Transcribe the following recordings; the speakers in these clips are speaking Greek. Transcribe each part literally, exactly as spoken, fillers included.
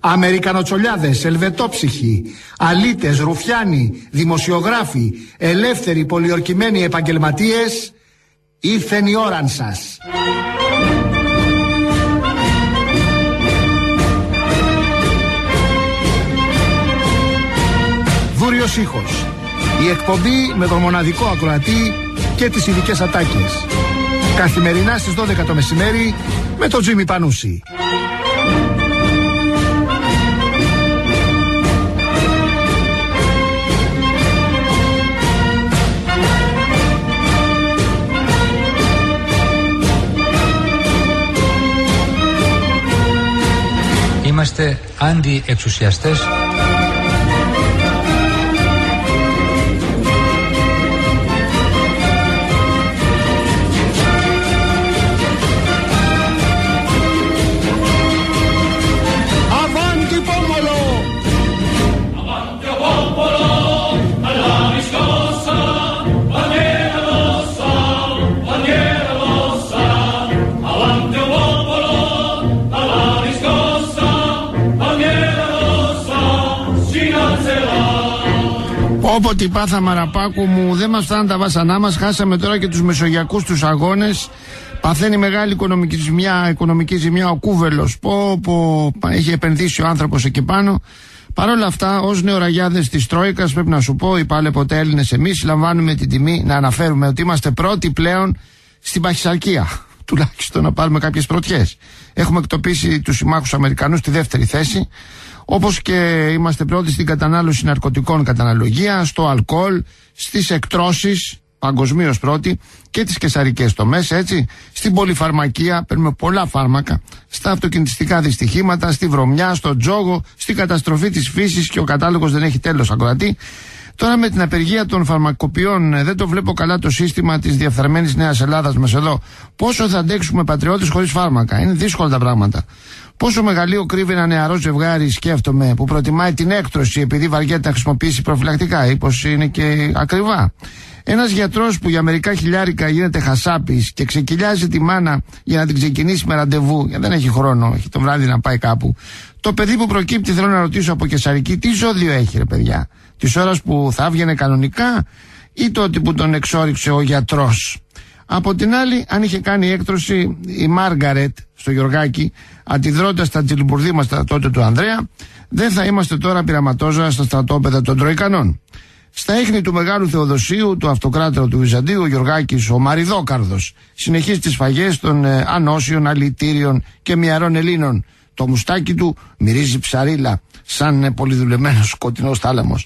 Αμερικανοτσολιάδες, ελβετόψυχοι, αλήτες, ρουφιάνοι, δημοσιογράφοι, ελεύθεροι πολιορκημένοι επαγγελματίες, ήρθεν η ώραν σας. Βούριος ήχος. Η εκπομπή με τον μοναδικό ακροατή και τις ειδικές ατάκες. Καθημερινά στις δώδεκα το μεσημέρι με τον Τζίμι Πανούση. Είμαστε αντιεξουσιαστές. Όποτε πάθαμε Αραπάκου μου, δεν μας φτάνουν τα βάσανά μας. Χάσαμε τώρα και τους μεσογειακούς τους αγώνες. Παθαίνει μεγάλη οικονομική ζημιά, οικονομική ζημιά ο Κούβελος. Πω, πω, έχει επενδύσει ο άνθρωπος εκεί πάνω. Παρ' όλα αυτά, ως νεοραγιάδες της Τρόικας, πρέπει να σου πω, οι πάλι ποτέ Έλληνες εμείς, λαμβάνουμε την τιμή να αναφέρουμε ότι είμαστε πρώτοι πλέον στην παχυσαρκία. Τουλάχιστον να πάρουμε κάποιες πρωτιές. Έχουμε εκτοπίσει τους συμμάχους Αμερικανούς στη δεύτερη θέση. Όπως και είμαστε πρώτοι στην κατανάλωση ναρκωτικών κατά αναλογία, στο αλκοόλ, στις εκτρώσεις, παγκοσμίως πρώτοι, και τις καισαρικές τομές, έτσι, στην πολυφαρμακεία, παίρνουμε πολλά φάρμακα, στα αυτοκινητιστικά δυστυχήματα, στη βρωμιά, στο τζόγο, στην καταστροφή της φύσης, και ο κατάλογος δεν έχει τέλος, ακροατή. Τώρα με την απεργία των φαρμακοποιών δεν το βλέπω καλά το σύστημα της διαφθαρμένης Νέας Ελλάδας μας εδώ. Πόσο θα αντέξουμε πατριώτες χωρίς φάρμακα? Είναι δύσκολα τα πράγματα. Πόσο μεγαλείο κρύβει ένα νεαρό ζευγάρι, σκέφτομαι, που προτιμάει την έκτρωση επειδή βαριέται να χρησιμοποιήσει προφυλακτικά, ή πως είναι και ακριβά. Ένας γιατρός που για μερικά χιλιάρικα γίνεται χασάπης και ξεκυλιάζει τη μάνα για να την ξεκινήσει με ραντεβού, γιατί δεν έχει χρόνο, έχει το βράδυ να πάει κάπου. Το παιδί που προκύπτει, θέλω να ρωτήσω από καισαρική, τι ζώδιο έχει, ρε παιδιά? Της ώρας που θα έβγαινε κανονικά ή τότε που τον εξόριξε ο γιατρός? Από την άλλη, αν είχε κάνει έκτρωση η Μάργαρετ στο Γιωργάκι, αντιδρώντας τα τσιλιμπουρδίμαστα τότε του Ανδρέα, δεν θα είμαστε τώρα πειραματόζωα στα στρατόπεδα των Τροϊκανών. Στα ίχνη του Μεγάλου Θεοδοσίου, του αυτοκράτορα του Βυζαντίου, ο Γιωργάκης ο Μαριδόκαρδος συνεχίζει τις σφαγές των ε, ανώσιων, αλητήριων και μυαρών Ελλήνων. Το μουστάκι του μυρίζει ψαρίλα, σαν ε, πολυδουλεμένος σκοτεινός θάλαμος.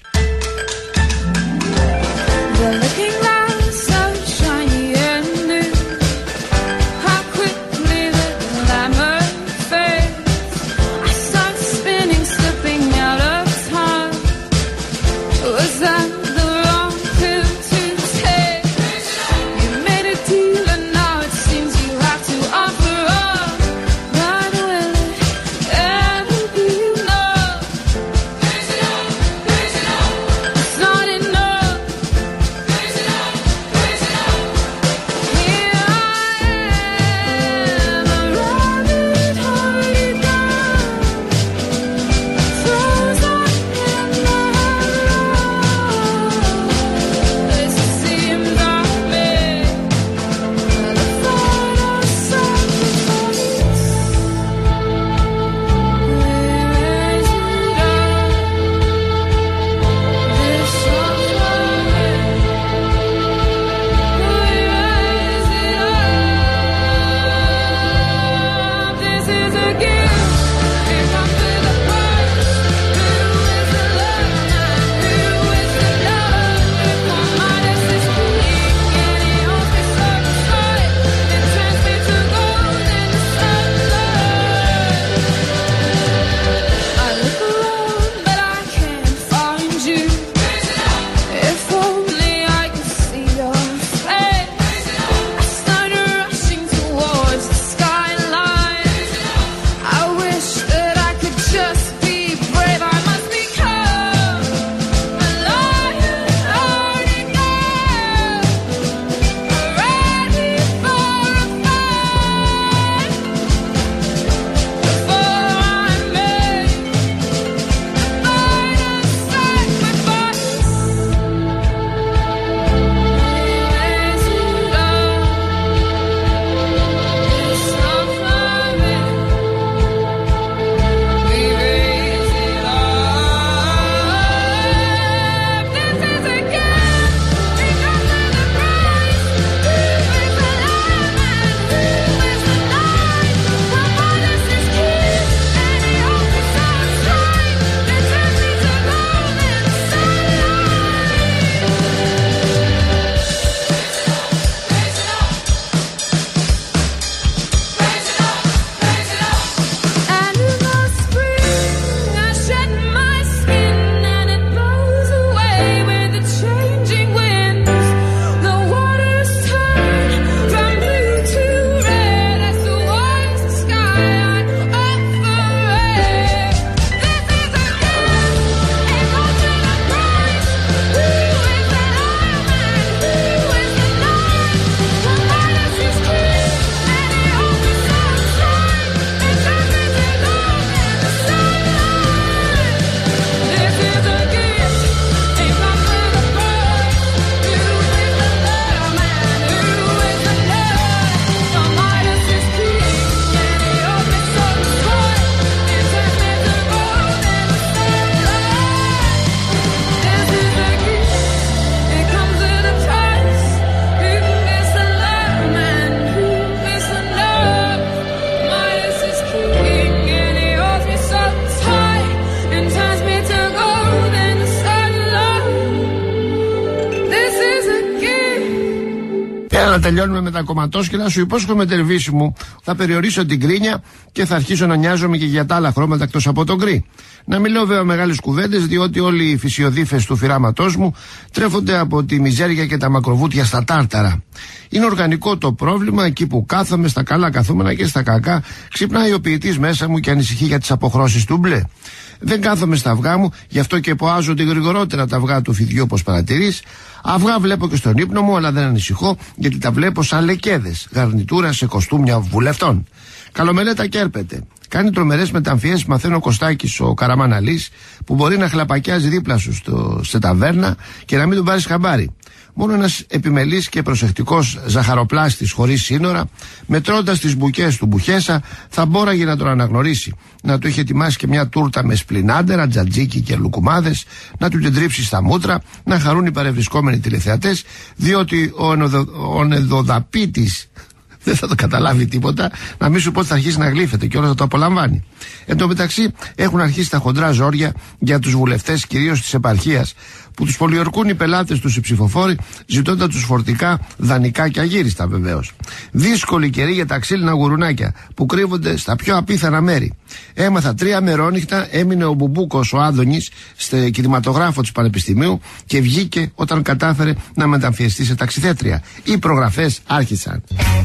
να τελειώνουμε με τα κομματόσκυλα. Σου υπόσχομαι, τερβίση μου, θα περιορίσω την κρίνια και θα αρχίσω να νοιάζομαι και για τα άλλα χρώματα εκτός από τον γκρι. Να μην λέω βέβαια μεγάλες κουβέντες, διότι όλοι οι φυσιοδίφες του φυράματός μου τρέφονται από τη μιζέρια και τα μακροβούτια στα τάρταρα. Είναι οργανικό το πρόβλημα, εκεί που κάθομαι, στα καλά καθούμενα και στα κακά, ξυπνάει ο ποιητής μέσα μου και ανησυχεί για τις αποχρώσεις του μπλε. Δεν κάθομαι στα αυγά μου, γι' αυτό και ποάζονται γρηγορότερα τα αυγά του φιδιού, όπως παρατηρείς. Αυγά βλέπω και στον ύπνο μου, αλλά δεν ανησυχώ, γιατί τα βλέπω σαν λεκέδες, γαρνιτούρα σε κοστούμια βουλευτών. Καλομελέτα και έρπεται. Κάνει τρομερές μεταμφιές, μαθαίνω ο Κωστάκης ο Καραμαναλής, που μπορεί να χλαπακιάζει δίπλα σου στο, σε ταβέρνα και να μην τον πάρεις χαμπάρι. Μόνο ένας επιμελής και προσεκτικός ζαχαροπλάστης χωρίς σύνορα, μετρώντας τις μπουκές του Μπουχέσα, θα μπόραγε να τον αναγνωρίσει. Να του είχε ετοιμάσει και μια τούρτα με σπλινάντερα, τζατζίκι και λουκουμάδες, να του τεντρίψει στα μούτρα, να χαρούν οι παρευρισκόμενοι τηλεθεατές, διότι ο, ενοδο, ο ενδοδαπίτης δεν θα το καταλάβει τίποτα, να μην σου πω ότι θα αρχίσει να γλύφεται και όλα θα το απολαμβάνει. Εν τω μεταξύ έχουν αρχίσει τα χοντρά ζόρια για τους βουλευτές, κυρίως της επαρχίας, που τους πολιορκούν οι πελάτες τους οι ψηφοφόροι, ζητώντας τους φορτικά, δανεικά και αγύριστα βεβαίως. Δύσκολη καιρή για τα ξύλινα γουρουνάκια που κρύβονται στα πιο απίθανα μέρη. Έμαθα τρία μερόνυχτα, έμεινε ο Μπουμπούκος ο Άδωνης στο κινηματογράφο του Πανεπιστημίου και βγήκε όταν κατάφερε να μεταμφιεστεί σε ταξιθέτρια. Οι προγραφές άρχισαν.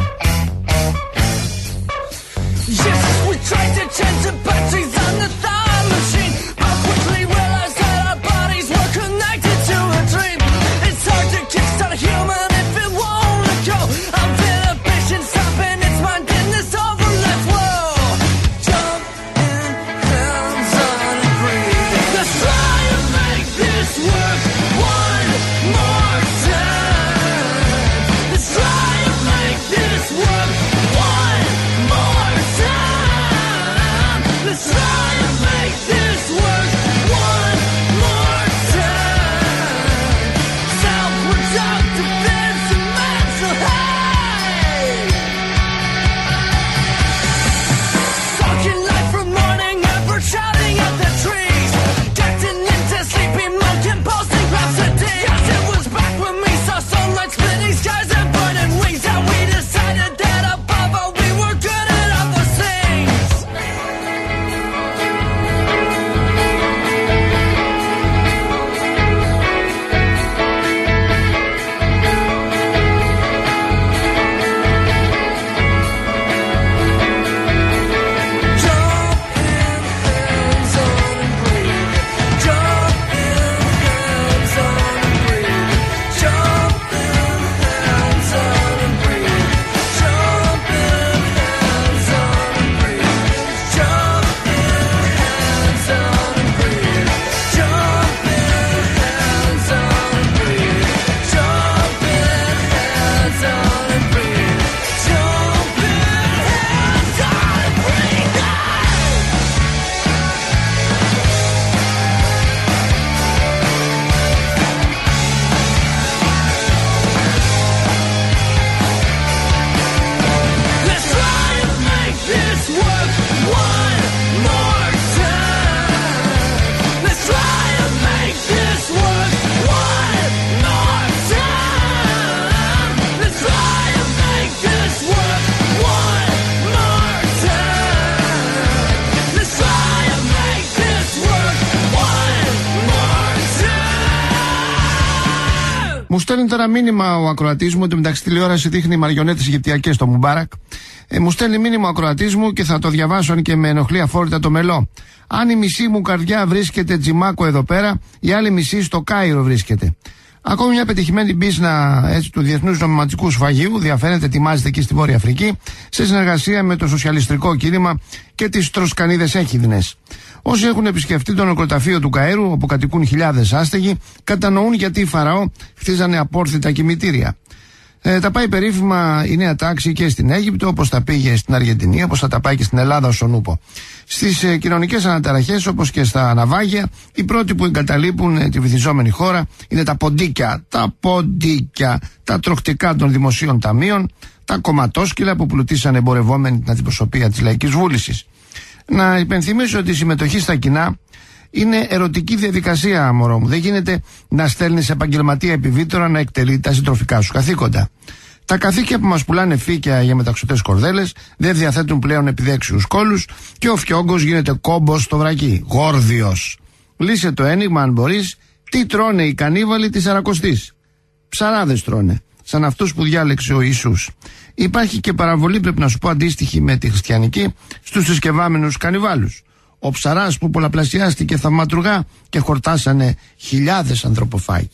Yes, we tried to change the batteries on the time machine, but quickly realized that our bodies were connected to a dream. It's hard to kickstart a human if it won't let go. I'm inhibition stopping its mind in this overlap world. Jump in, hands on and breathe. Let's try to make this work one more time. Let's try to make this work one more time. Let's try to make this work one more time. Self-productive is a mental high. Talking life from morning ever shouting at the trees. Getting into sleepy mode, composing rhapsody. Yes, it was back when we saw sunlight splitting skies and burning wings, and we decided that above all we were good at other things. Jump in, hands on and breathe. Jump in, hands on and breathe. Jump in, hands on and breathe. Jump in, hands on and breathe. Jump in, hands on and breathe. Jump in, hands on and breathe. Jump in, hands on and breathe. Jump in, hands on and breathe. Let's try to make this work one more time. Let's try to make this work one more time. Let's try to make this work one more time. Let's try to make this work one more time. Μου στέλνει τώρα μήνυμα ο ακροατής μου, ότι μεταξύ τηλεόραση δείχνει μαριονέτες Αιγυπτιακές στο Μουμπάρακ. Ε, μου στέλνει μήνυμα ο ακροατής μου και θα το διαβάσω, αν και με ενοχλεί αφόρητα το μελό. Αν η μισή μου καρδιά βρίσκεται τζιμάκο εδώ πέρα, η άλλη μισή στο Κάιρο βρίσκεται. Ακόμη μια πετυχημένη μπίζνα έτσι, του Διεθνούς Νομισματικού Σφαγείου διαφαίνεται, ετοιμάζεται εκεί στη Βόρεια Αφρική, σε συνεργασία με το σοσιαλιστικό κίνημα και τις τροσκανίδες έχιδνες. Όσοι έχουν επισκεφτεί το νεκροταφείο του Καΐρου, όπου κατοικούν χιλιάδες άστεγοι, κατανοούν γιατί οι Φαραώ χτίζανε απόρθητα κημητήρια. Ε, τα πάει περίφημα η νέα τάξη και στην Αίγυπτο, όπως τα πήγε στην Αργεντινή, όπως θα τα πάει και στην Ελλάδα ο Σονούπο. Στις ε, κοινωνικές αναταραχές, όπως και στα ναυάγια, οι πρώτοι που εγκαταλείπουν ε, τη βυθιζόμενη χώρα είναι τα ποντίκια, τα ποντίκια, τα τροχτικά των δημοσίων ταμείων, τα κομματόσκυλα που πλουτίσαν εμπορευόμενοι την αντιπροσωπεία της Λαϊκής Βούλησης. Να υπενθυμίσω ότι η συμμετοχή στα κοινά είναι ερωτική διαδικασία, μωρό μου. Δεν γίνεται να στέλνεις επαγγελματία επιβίτορα να εκτελεί τα συντροφικά σου καθήκοντα. Τα καθήκια που μας πουλάνε φύκια για μεταξωτές κορδέλες δεν διαθέτουν πλέον επιδέξιους κόλους και ο φιόγκος γίνεται κόμπος στο βρακί. Γόρδιος. Λύσε το ένιγμα αν μπορείς. Τι τρώνε οι κανίβαλοι της Σαρακοστής? Ψαράδες τρώνε, σαν αυτούς που διάλεξε ο Ιησούς. Υπάρχει και παραβολή, πρέπει να σου πω, αντίστοιχη με τη χριστιανική, στους θρησκευόμενους κανιβάλους. Ο ψαράς που πολλαπλασιάστηκε θαυματουργά και χορτάσανε χιλιάδες ανθρωποφάγοι.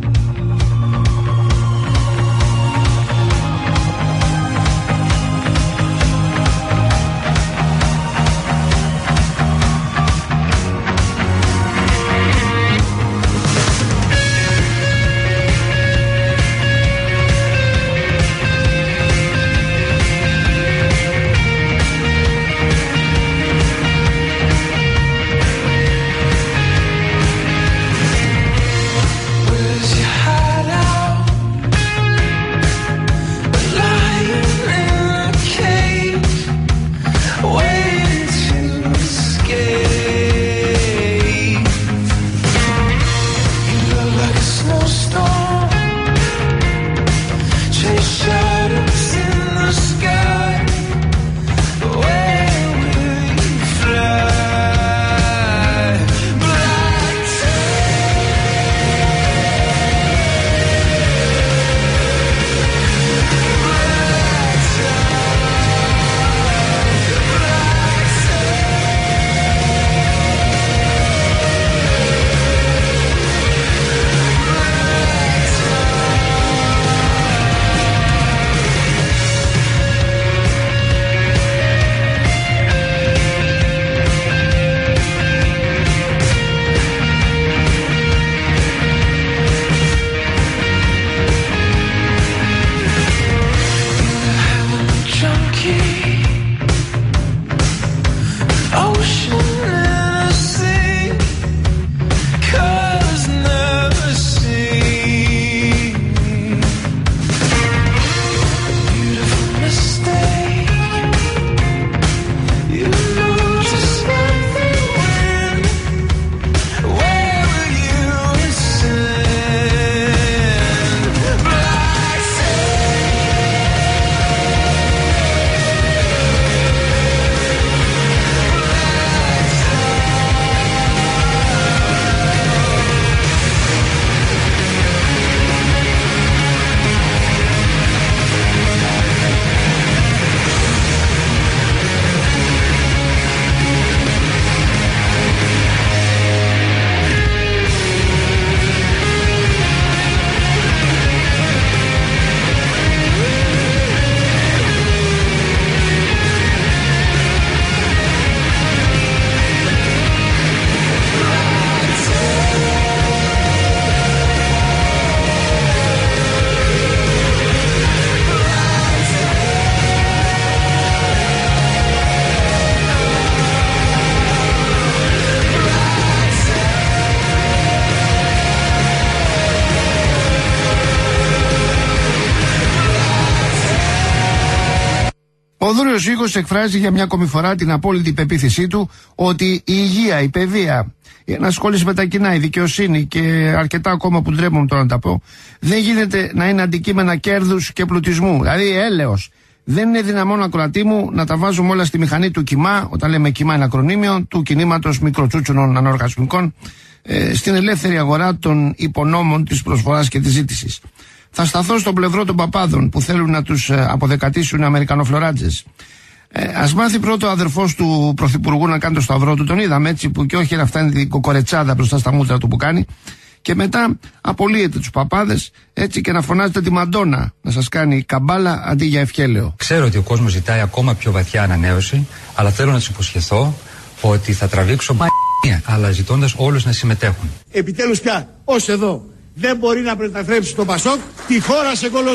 Ο Δούριος Οίκος εκφράζει για μια ακόμη φορά την απόλυτη πεποίθησή του ότι η υγεία, η παιδεία, η ενασχόληση με τα κοινά, η δικαιοσύνη και αρκετά ακόμα που ντρέπομαι τώρα να τα πω, δεν γίνεται να είναι αντικείμενα κέρδους και πλουτισμού. Δηλαδή έλεος. Δεν είναι δυναμόν, ακροατή μου, να τα βάζουμε όλα στη μηχανή του ΚΙΜΑ, όταν λέμε ΚΙΜΑ είναι ακρονίμιο, του κινήματος μικροτσούτσουνων ανοργασμικών, ε, στην ελεύθερη αγορά των υπονόμων της προσφοράς και της ζήτησης. Θα σταθώ στο πλευρό των παπάδων που θέλουν να τους ε, αποδεκατήσουν Αμερικανοφλωράτζες. Ε, ας μάθει πρώτο ο αδερφός του Πρωθυπουργού να κάνει το σταυρό του, τον είδαμε έτσι, που και όχι να φτάνει την κοκορετσάδα μπροστά στα μούτρα του που κάνει. Και μετά απολύετε τους παπάδες έτσι και να φωνάζετε τη Μαντόνα να σας κάνει καμπάλα αντί για ευχέλαιο. Ξέρω ότι ο κόσμος ζητάει ακόμα πιο βαθιά ανανέωση, αλλά θέλω να τους υποσχεθώ ότι θα τραβήξω μ***ια, αλλά ζητώντας όλους να συμμετέχουν. Επιτέλους πια, ως εδώ, δεν μπορεί να μετατρέψει το Πασόκ τη χώρα σε κολοσ***.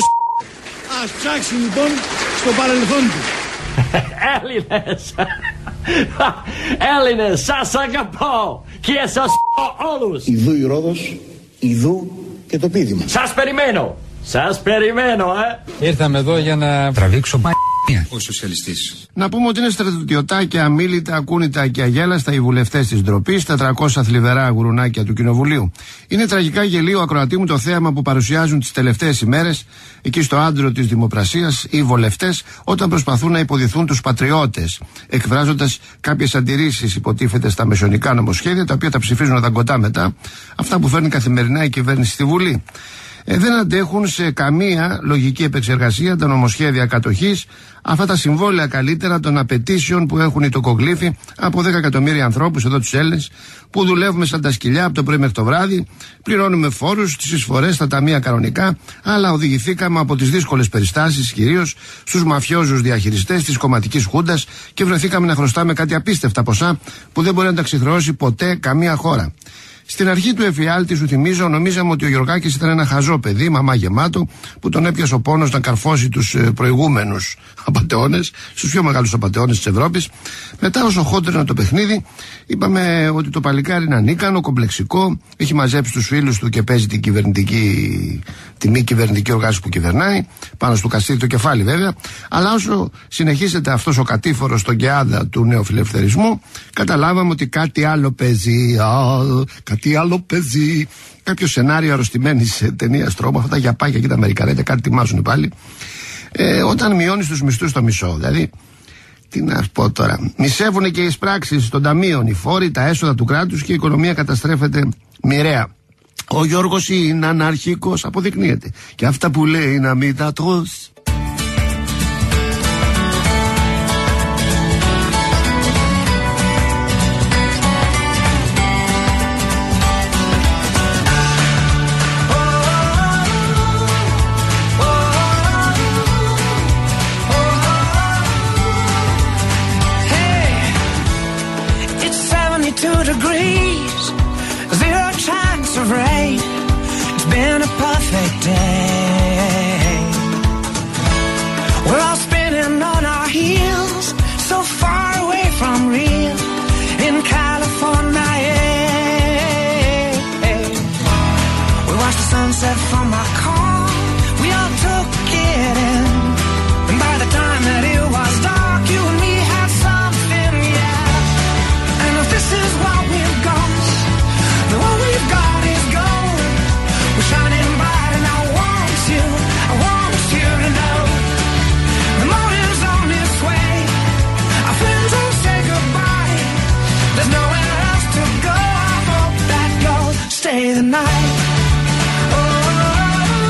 Ας ψάξει λοιπόν στο παρελθόν του. Έλληνες, Έλληνες, σας αγαπώ και σας πω όλους. Ιδού η Ρόδος, ιδού και το πείδημα. Σας περιμένω, σας περιμένω, ε. Ήρθαμε εδώ για να τραβήξω μ***. ο σοσιαλιστής. Να πούμε ότι είναι στρατιωτάκια, αμίλητα, ακούνητα και αγέλαστα οι βουλευτές της ντροπής, τετρακόσια θλιβερά γουρουνάκια του Κοινοβουλίου. Είναι τραγικά γελίο, ακροατή μου, το θέαμα που παρουσιάζουν τις τελευταίες ημέρες εκεί στο άντρο της δημοπρασίας οι βουλευτές όταν προσπαθούν να υποδηθούν τους πατριώτες, εκφράζοντας κάποιες αντιρρήσεις, υποτίθεται, στα μεσονικά νομοσχέδια, τα οποία τα ψηφίζουν δαγκωτά μετά, αυτά που φέρνει καθημερινά η κυβέρνηση στη Βουλή. Ε, δεν αντέχουν σε καμία λογική επεξεργασία τα νομοσχέδια κατοχής, αυτά τα συμβόλαια καλύτερα των απαιτήσεων που έχουν οι τοκογλύφοι από δέκα εκατομμύρια ανθρώπους, εδώ τους Έλληνες, που δουλεύουμε σαν τα σκυλιά από το πρωί μέχρι το βράδυ, πληρώνουμε φόρους, τις εισφορές στα ταμεία κανονικά, αλλά οδηγηθήκαμε από τις δύσκολες περιστάσεις κυρίως στους μαφιόζους διαχειριστές της κομματικής χούντας και βρεθήκαμε να χρωστάμε κάτι απίστευτα ποσά που δεν μπορεί να τα ξεχρεώσει ποτέ καμία χώρα. Στην αρχή του εφιάλτη, σου θυμίζω, νομίζαμε ότι ο Γιωργάκης ήταν ένα χαζό παιδί, μαμά γεμάτο, που τον έπιασε ο πόνος να καρφώσει τους ε, προηγούμενους απατεώνες, στους πιο μεγάλους απατεώνες της Ευρώπης. Μετά, όσο χόντρινε το παιχνίδι, είπαμε ότι το παλικάρι είναι ανίκανο, κομπλεξικό, έχει μαζέψει τους φίλους του και παίζει την κυβερνητική, τη μη κυβερνητική οργάνωση που κυβερνάει, πάνω στο καστίδι το κεφάλι βέβαια. Αλλά όσο συνεχίζεται αυτός ο κατήφορος στον κεάδα του νεοφιλελευθερισμού, καταλάβαμε ότι κάτι άλλο παίζει. Τι άλλο παίζει, κάποιο σενάριο αρρωστημένης ταινίας τρόμο, αυτά τα γιαπάκια και τα αμερικανέτα, κάτι τιμάζουν πάλι. Ε, όταν μειώνεις τους μισθούς στο μισό, δηλαδή, τι να πω τώρα, μισεύουν και οι πράξεις των ταμείων, οι φόροι, τα έσοδα του κράτους και η οικονομία καταστρέφεται μοιραία. Ο Γιώργος είναι αναρχικός, αποδεικνύεται. Και αυτά που λέει να μην τα τρως. Degrees, zero chance of rain. It's been a perfect day. We're all spinning on our heels, so far away from real in California. We watched the sunset from our car. We all took it in, and by the time that it was dark, you and me had something, yeah. And if this is what we've got, then what we've got is gold. We're shining bright, and I want you, I want you to know the morning's on its way. Our friends will say goodbye. There's nowhere else to go. I hope that you'll stay the night. Oh.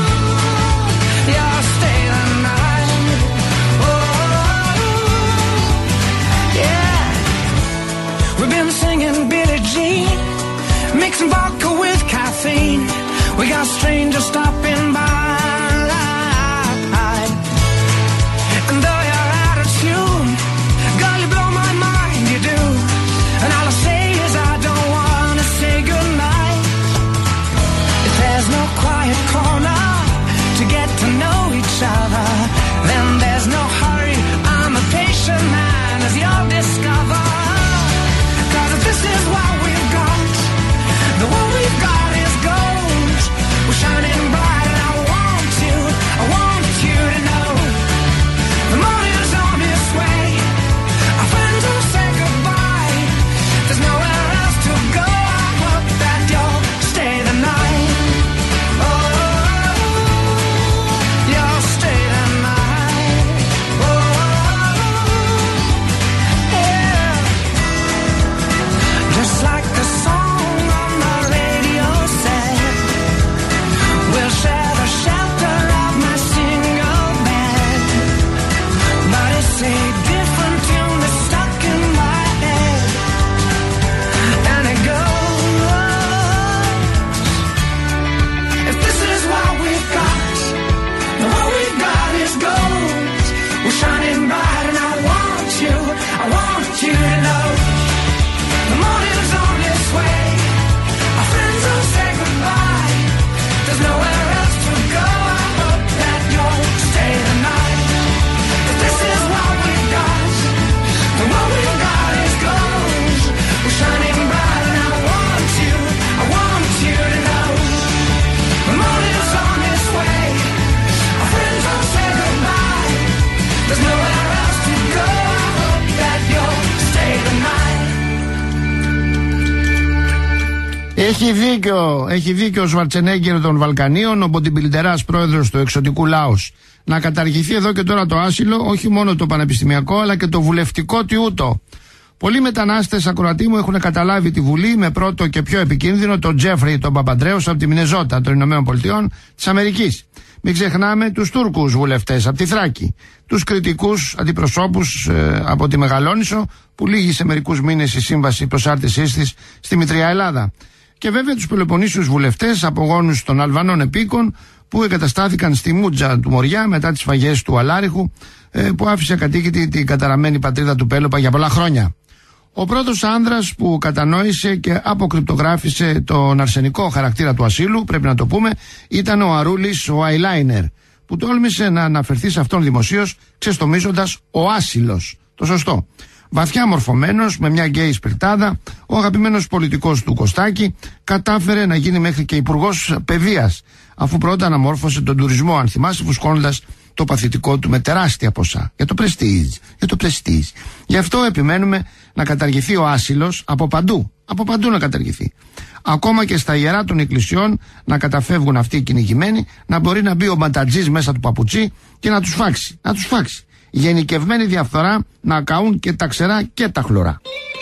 Έχει δίκιο, έχει δίκιο ο Σβαρτσενέγκερ των Βαλκανίων, ο Μποντιμπιλντεράς πρόεδρος του εξωτικού Λάος. Να καταργηθεί εδώ και τώρα το άσυλο, όχι μόνο το πανεπιστημιακό αλλά και το βουλευτικό τιούτο. Πολλοί μετανάστες, ακροατοί μου, έχουν καταλάβει τη Βουλή με πρώτο και πιο επικίνδυνο τον Τζέφρι τον Παπαντρέους από τη Μινεζότα των Ηνωμένων Πολιτειών της Αμερικής. Μην ξεχνάμε τους Τούρκους βουλευτές από τη Θράκη, τους κριτικούς αντιπροσώπους ε, από τη Μεγαλόνισσο που λύγει σε μερικούς μήνες η σύμβαση προσάρτησής της στη Μητριά Ελλάδα. Και βέβαια τους Πελοποννήσιους βουλευτές, απογόνους των Αλβανών επίκων που εγκαταστάθηκαν στη Μούτζα του Μοριά μετά τις σφαγές του Αλάριχου ε, που άφησε ακατοίκητη την καταραμένη πατρίδα του Πέλοπα για πολλά χρόνια. Ο πρώτος άνδρας που κατανόησε και αποκρυπτογράφησε τον αρσενικό χαρακτήρα του ασύλου, πρέπει να το πούμε, ήταν ο Αρούλης ο Αϊλάινερ, που τόλμησε να αναφερθεί σε αυτόν δημοσίως ξεστομίζοντας ο άσυλος. Το σωστό. Βαθιά μορφωμένος, με μια γκέι σπιρτάδα, ο αγαπημένος πολιτικός του Κωστάκη κατάφερε να γίνει μέχρι και υπουργός παιδείας, αφού πρώτα αναμόρφωσε τον τουρισμό, αν θυμάσαι, φουσκώνοντας το παθητικό του με τεράστια ποσά. Για το πρεστίζ, για το πρεστίζ. Γι' αυτό επιμένουμε να καταργηθεί ο άσυλος από παντού. Από παντού να καταργηθεί. Ακόμα και στα ιερά των εκκλησιών να καταφεύγουν αυτοί οι κυνηγημένοι, να μπορεί να μπει ο μπατατζής μέσα του παπουτσί και να τους φάξει. Να τους φάξει. Γενικευμένη διαφθορά να καούν και τα ξερά και τα χλωρά.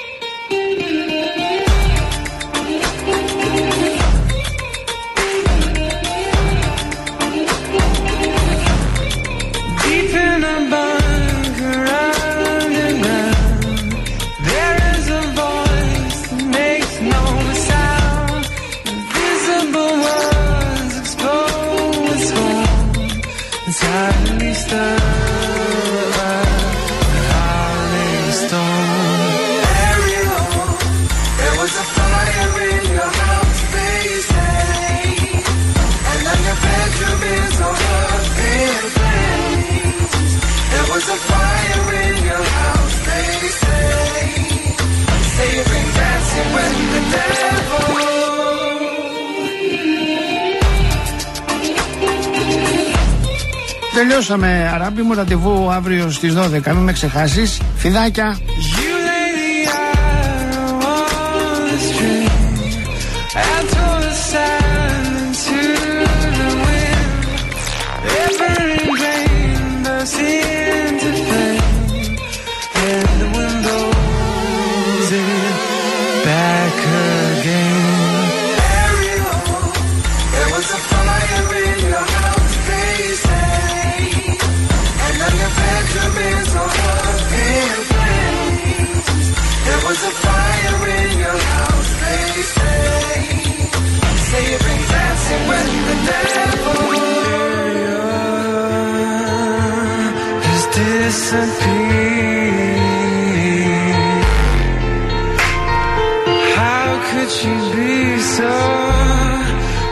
Τελειώσαμε, Αράμπη μου, ραντεβού αύριο στις δώδεκα, μην με ξεχάσεις. Φιδάκια. How could you be so